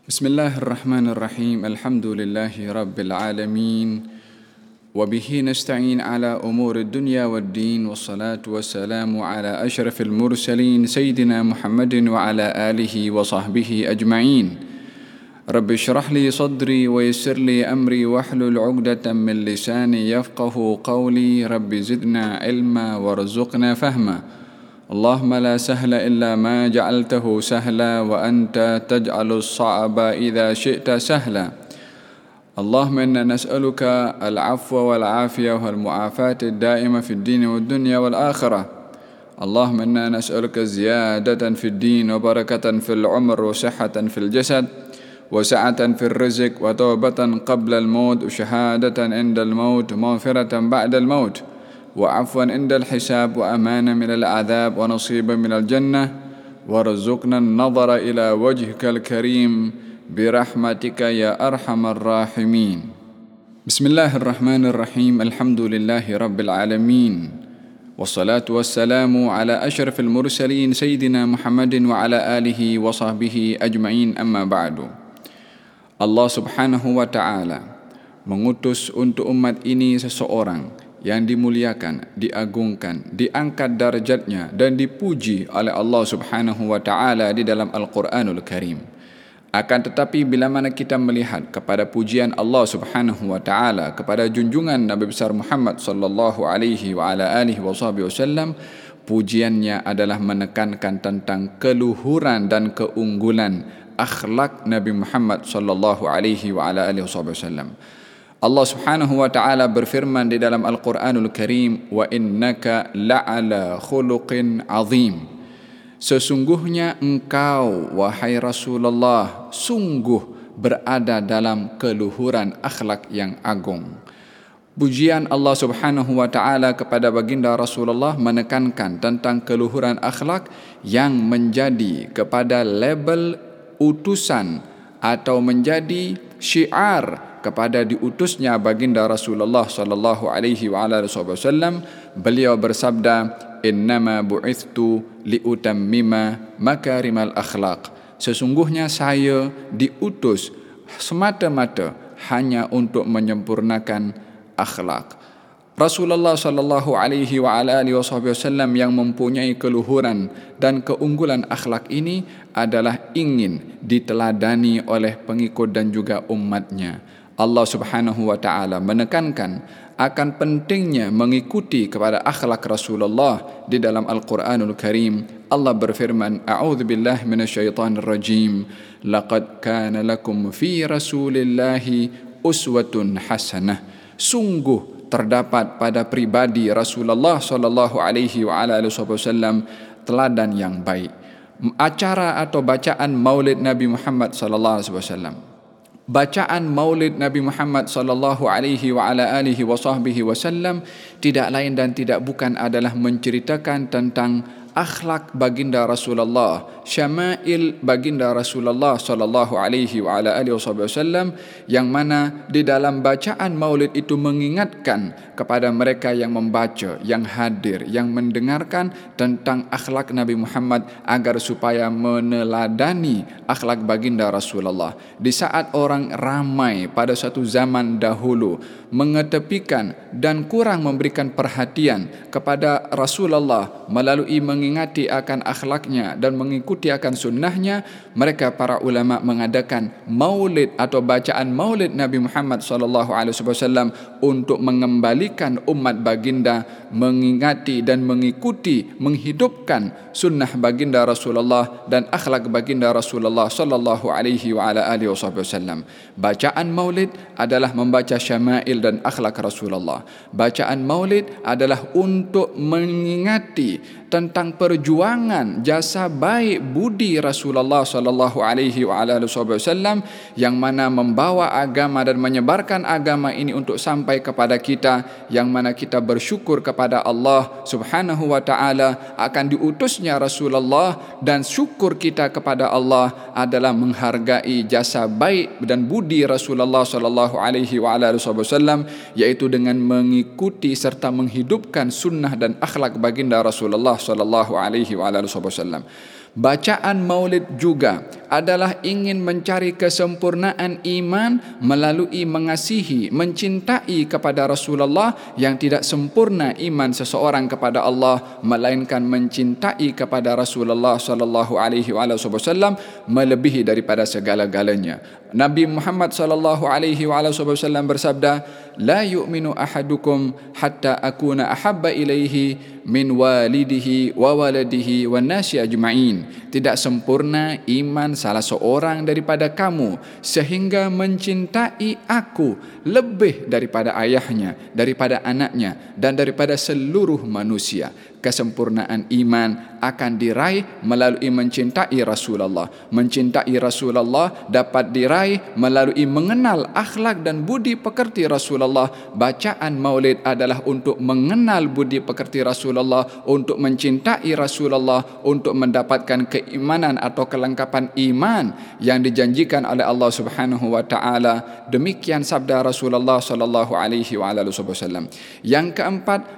بسم الله الرحمن الرحيم الحمد لله رب العالمين وبه نستعين على أمور الدنيا والدين والصلاة والسلام على أشرف المرسلين سيدنا محمد وعلى آله وصحبه أجمعين رب اشرح لي صدري ويسر لي أمري واحلل عقدة من لساني يفقه قولي رب زدنا علما وارزقنا فهما اللهم لا سهل إلا ما جعلته سهلا وأنت تجعل الصعب إذا شئت سهلا اللهم إنا نسألك العفو والعافية والمعافاة الدائمة في الدين والدنيا والآخرة اللهم إنا نسألك زيادة في الدين وبركة في العمر وصحة في الجسد وسعة في الرزق وتوبة قبل الموت وشهادة عند الموت ومغفرة بعد الموت وعفوا عند الحساب وأمانة من العذاب ونصيبا من الجنة وارزقنا النظر إلى وجهك الكريم برحمتك يا أرحم الراحمين بسم الله الرحمن الرحيم الحمد لله رب العالمين والصلاة والسلام على أشرف المرسلين سيدنا محمد وعلى آله وصحبه أجمعين أما بعد Allah subhanahu wa ta'ala mengutus untuk umat ini seseorang yang dimuliakan, diagungkan, diangkat darjatnya dan dipuji oleh Allah subhanahu wa ta'ala di dalam Al-Quranul Karim. Akan tetapi bila mana kita melihat kepada pujian Allah subhanahu wa ta'ala kepada junjungan Nabi besar Muhammad sallallahu alaihi wa ala alihi wasallam, pujiannya adalah menekankan tentang keluhuran dan keunggulan akhlak Nabi Muhammad sallallahu alaihi wa ala alihi wasallam. Allah subhanahu wa ta'ala berfirman di dalam Al-Quranul Karim, wa innaka la'ala khuluqin azim. Sesungguhnya engkau, wahai Rasulullah, sungguh berada dalam keluhuran akhlak yang agung. Pujian Allah subhanahu wa ta'ala kepada baginda Rasulullah menekankan tentang keluhuran akhlak yang menjadi kepada label utusan atau menjadi syiar kepada diutusnya baginda Rasulullah sallallahu alaihi wa ala wasallam. Beliau bersabda, innama bu'ithtu liutammima makarimal akhlaq. Sesungguhnya saya diutus semata-mata hanya untuk menyempurnakan akhlak. Rasulullah sallallahu alaihi wa ala alihi wasallam yang mempunyai keluhuran dan keunggulan akhlak ini adalah ingin diteladani oleh pengikut dan juga umatnya. Allah subhanahu wa ta'ala menekankan akan pentingnya mengikuti kepada akhlak Rasulullah di dalam Al-Quranul Karim. Allah berfirman, a'udzu billahi minasyaitonir rajim, laqad kana lakum fi rasulillahi uswatun hasanah. Sungguh terdapat pada pribadi Rasulullah sallallahu alaihi wa ala alihi wasallam teladan yang baik. Acara atau bacaan Maulid Nabi Muhammad sallallahu alaihi wasallam. Bacaan Maulid Nabi Muhammad sallallahu alaihi wa ala alihi wasallam tidak lain dan tidak bukan adalah menceritakan tentang akhlak baginda Rasulullah, syama'il baginda Rasulullah sallallahu alaihi wa ala alihi wasallam, yang mana di dalam bacaan Maulid itu mengingatkan kepada mereka yang membaca, yang hadir, yang mendengarkan tentang akhlak Nabi Muhammad agar supaya meneladani akhlak baginda Rasulullah. Di saat orang ramai pada satu zaman dahulu mengetepikan dan kurang memberikan perhatian kepada Rasulullah melalui mengingati akan akhlaknya dan mengikuti akan sunnahnya, mereka para ulama mengadakan maulid atau bacaan maulid Nabi Muhammad SAW untuk mengembalikan umat baginda mengingati dan mengikuti, menghidupkan sunnah baginda Rasulullah dan akhlak baginda Rasulullah SAW. Bacaan maulid adalah membaca syama'il dan akhlak Rasulullah. Bacaan maulid adalah untuk mengingati tentang perjuangan jasa baik budi Rasulullah sallallahu alaihi wasallam yang mana membawa agama dan menyebarkan agama ini untuk sampai kepada kita, yang mana kita bersyukur kepada Allah subhanahu wa ta'ala akan diutusnya Rasulullah, dan syukur kita kepada Allah adalah menghargai jasa baik dan budi Rasulullah sallallahu alaihi wasallam, yaitu dengan mengikuti serta menghidupkan sunnah dan akhlak baginda Rasulullah sallallahu alaihi wasallam. Bacaan maulid juga adalah ingin mencari kesempurnaan iman melalui mengasihi, mencintai kepada Rasulullah, yang tidak sempurna iman seseorang kepada Allah melainkan mencintai kepada Rasulullah sallallahu alaihi wasallam melebihi daripada segala-galanya. Nabi Muhammad sallallahu alaihi wasallam bersabda, "La yu'minu ahadukum hatta akuna ahabba ilaihi min walidihi wa waladihi wan nasi ajma'in." Tidak sempurna iman salah seorang daripada kamu sehingga mencintai aku lebih daripada ayahnya, daripada anaknya, dan daripada seluruh manusia. Kesempurnaan iman akan diraih melalui mencintai Rasulullah. Mencintai Rasulullah dapat diraih melalui mengenal akhlak dan budi pekerti Rasulullah. Bacaan maulid adalah untuk mengenal budi pekerti Rasulullah, untuk mencintai Rasulullah, untuk mendapatkan keimanan atau kelengkapan iman yang dijanjikan oleh Allah Subhanahu wa taala. Demikian sabda Rasulullah sallallahu alaihi wasallam. Yang keempat,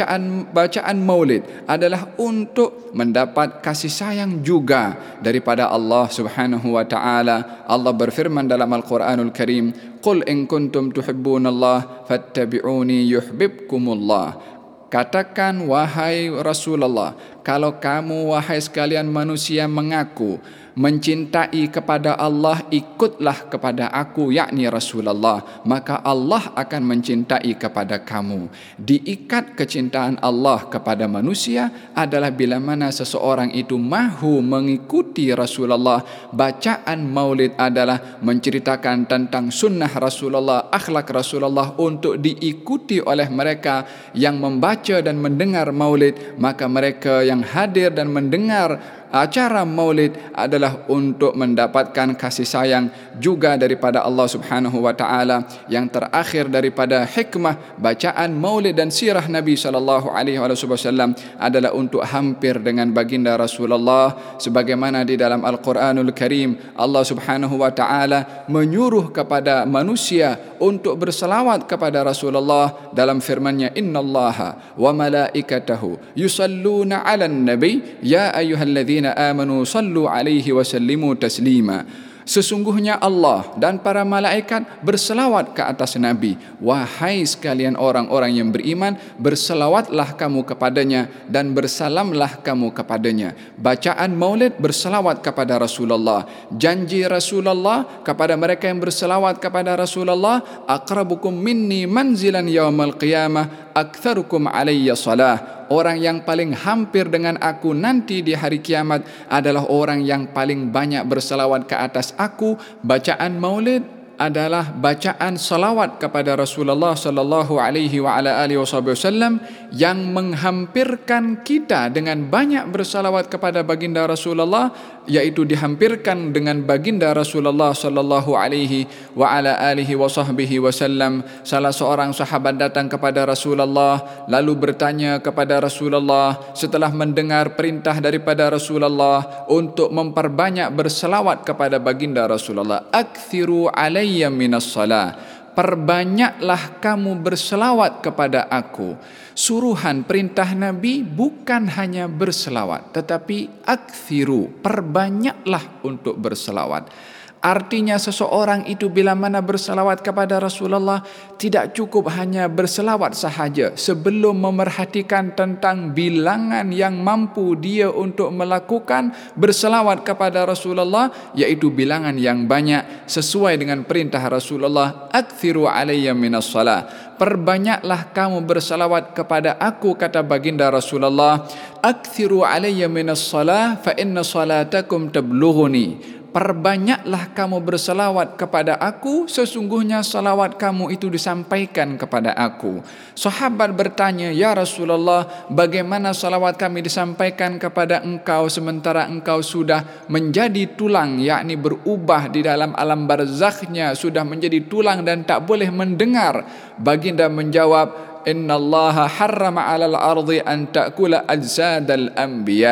bacaan maulid adalah untuk mendapat kasih sayang juga daripada Allah Subhanahu wa taala. Allah berfirman dalam Al-Quranul Karim, "Qul in kuntum tuhibbunallaha fattabi'uni yuhibbukumullah." Katakan wahai Rasulullah, kalau kamu wahai sekalian manusia mengaku mencintai kepada Allah, ikutlah kepada aku, yakni Rasulullah, maka Allah akan mencintai kepada kamu. Diikat kecintaan Allah kepada manusia adalah bila mana seseorang itu mahu mengikuti Rasulullah. Bacaan maulid adalah menceritakan tentang sunnah Rasulullah, akhlak Rasulullah untuk diikuti oleh mereka yang membaca dan mendengar maulid. Maka mereka yang hadir dan mendengar acara maulid adalah untuk mendapatkan kasih sayang juga daripada Allah Subhanahu wa taala. Yang terakhir daripada hikmah bacaan maulid dan sirah Nabi sallallahu alaihi wasallam adalah untuk hampir dengan baginda Rasulullah, sebagaimana di dalam Al-Quranul Karim Allah Subhanahu wa taala menyuruh kepada manusia untuk berselawat kepada Rasulullah dalam firman-Nya, "Innallaha wa malaikatahu yusalluna 'alan nabi ya ayyuhalladzina amanu sallu alaihi wa sallimu taslima." Sesungguhnya Allah dan para malaikat berselawat ke atas Nabi. Wahai sekalian orang-orang yang beriman, berselawatlah kamu kepadanya dan bersalamlah kamu kepadanya. Bacaan maulid berselawat kepada Rasulullah. Janji Rasulullah kepada mereka yang berselawat kepada Rasulullah, "Aqrabukum minni manzilan yaumal qiyamah aktsarukum alayya salah." Orang yang paling hampir dengan aku nanti di hari kiamat adalah orang yang paling banyak berselawat ke atas aku. Bacaan maulid adalah bacaan salawat kepada Rasulullah sallallahu alaihi wa ala alihi wasallam yang menghampirkan kita dengan banyak bersalawat kepada baginda Rasulullah, yaitu dihampirkan dengan baginda Rasulullah sallallahu alaihi wa ala alihi wasallam. Salah seorang sahabat datang kepada Rasulullah lalu bertanya kepada Rasulullah setelah mendengar perintah daripada Rasulullah untuk memperbanyak bersalawat kepada baginda Rasulullah, "Aktsiru alayya minas salah." Perbanyaklah kamu berselawat kepada aku. Suruhan perintah Nabi bukan hanya berselawat, tetapi aktsiru, perbanyaklah untuk berselawat. Artinya seseorang itu bila mana berselawat kepada Rasulullah tidak cukup hanya berselawat sahaja sebelum memerhatikan tentang bilangan yang mampu dia untuk melakukan berselawat kepada Rasulullah, yaitu bilangan yang banyak sesuai dengan perintah Rasulullah, "Aktsiru alayya minas salah." Perbanyaklah kamu berselawat kepada aku, kata baginda Rasulullah, "Aktsiru alayya minas salah fa inna salatakum tablughuni." Perbanyaklah kamu berselawat kepada aku, sesungguhnya salawat kamu itu disampaikan kepada aku. Sahabat bertanya, "Ya Rasulullah, bagaimana salawat kami disampaikan kepada engkau sementara engkau sudah menjadi tulang, yakni berubah di dalam alam barzakhnya, sudah menjadi tulang dan tak boleh mendengar?" Baginda menjawab, "Innallaha harrama 'alal ardi an ta'kula ajsadal anbiya."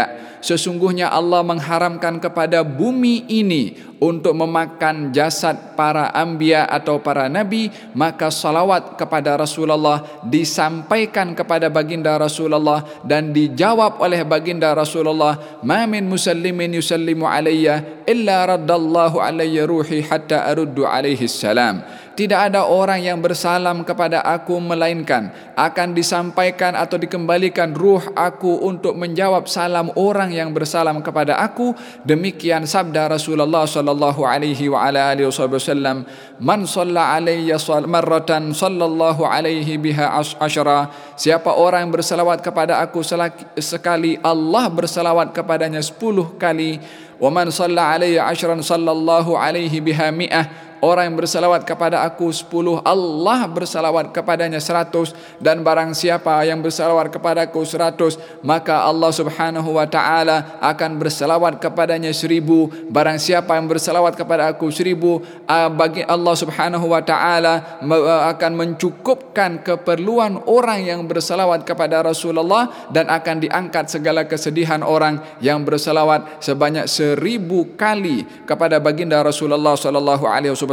sesungguhnya Allah mengharamkan kepada bumi ini untuk memakan jasad para anbiya atau para nabi, maka salawat kepada Rasulullah disampaikan kepada baginda Rasulullah dan dijawab oleh baginda Rasulullah, ma min musallimin yusallimu alayya illa raddallahu alayya ruhi hatta aruddu alaihi salam. Tidak ada orang yang bersalam kepada aku melainkan akan disampaikan atau dikembalikan ruh aku untuk menjawab salam orang yang bersalam kepada aku. Demikian sabda Rasulullah sallallahu alaihi wa ala alihi wasallam, man shalla alayya marratan sallallahu alaihi biha asyara. Siapa orang yang bersalawat kepada aku sekali, Allah bersalawat kepadanya 10 kali. Wa man shalla alayya ashran sallallahu alaihi biha mi'ah. Orang yang bersalawat kepada aku 10, Allah bersalawat kepadanya 100. Dan barang siapa yang bersalawat kepada aku 100, maka Allah subhanahu wa ta'ala akan bersalawat kepadanya 1000. Barang siapa yang bersalawat kepada aku 1000, bagi Allah subhanahu wa ta'ala akan mencukupkan keperluan orang yang bersalawat kepada Rasulullah, dan akan diangkat segala kesedihan orang yang bersalawat sebanyak 1000 kali kepada baginda Rasulullah sallallahu alaihi wasallam.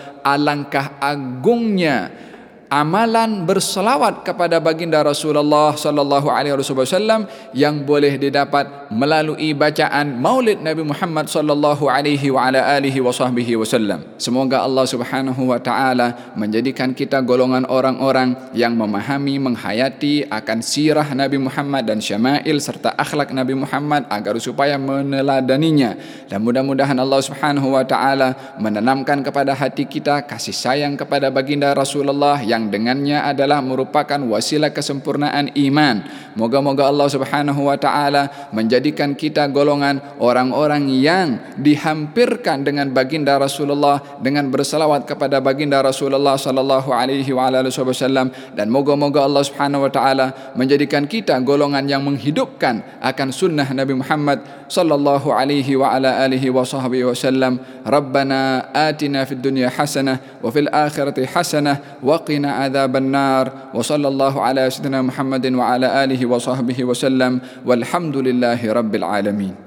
Alangkah agungnya amalan berselawat kepada baginda Rasulullah sallallahu alaihi wasallam yang boleh didapat melalui bacaan Maulid Nabi Muhammad sallallahu alaihi wa ala alihi wasallam. Semoga Allah Subhanahu wa taala menjadikan kita golongan orang-orang yang memahami, menghayati akan sirah Nabi Muhammad dan syama'il serta akhlak Nabi Muhammad agar supaya meneladaninya. Dan mudah-mudahan Allah Subhanahu wa taala menanamkan kepada hati kita kasih sayang kepada baginda Rasulullah yang dengannya adalah merupakan wasilah kesempurnaan iman. Moga-moga Allah Subhanahu wa taala menjadikan kita golongan orang-orang yang dihampirkan dengan baginda Rasulullah dengan bersalawat kepada baginda Rasulullah sallallahu alaihi wa alihi wasallam, dan moga-moga Allah Subhanahu wa taala menjadikan kita golongan yang menghidupkan akan sunnah Nabi Muhammad sallallahu alaihi wa ala alihi wasallam. Rabbana atina fid dunya hasanah wa fil akhirati hasanah wa qina عذاب النار وصلى الله على سيدنا محمد وعلى آله وصحبه وسلم والحمد لله رب العالمين.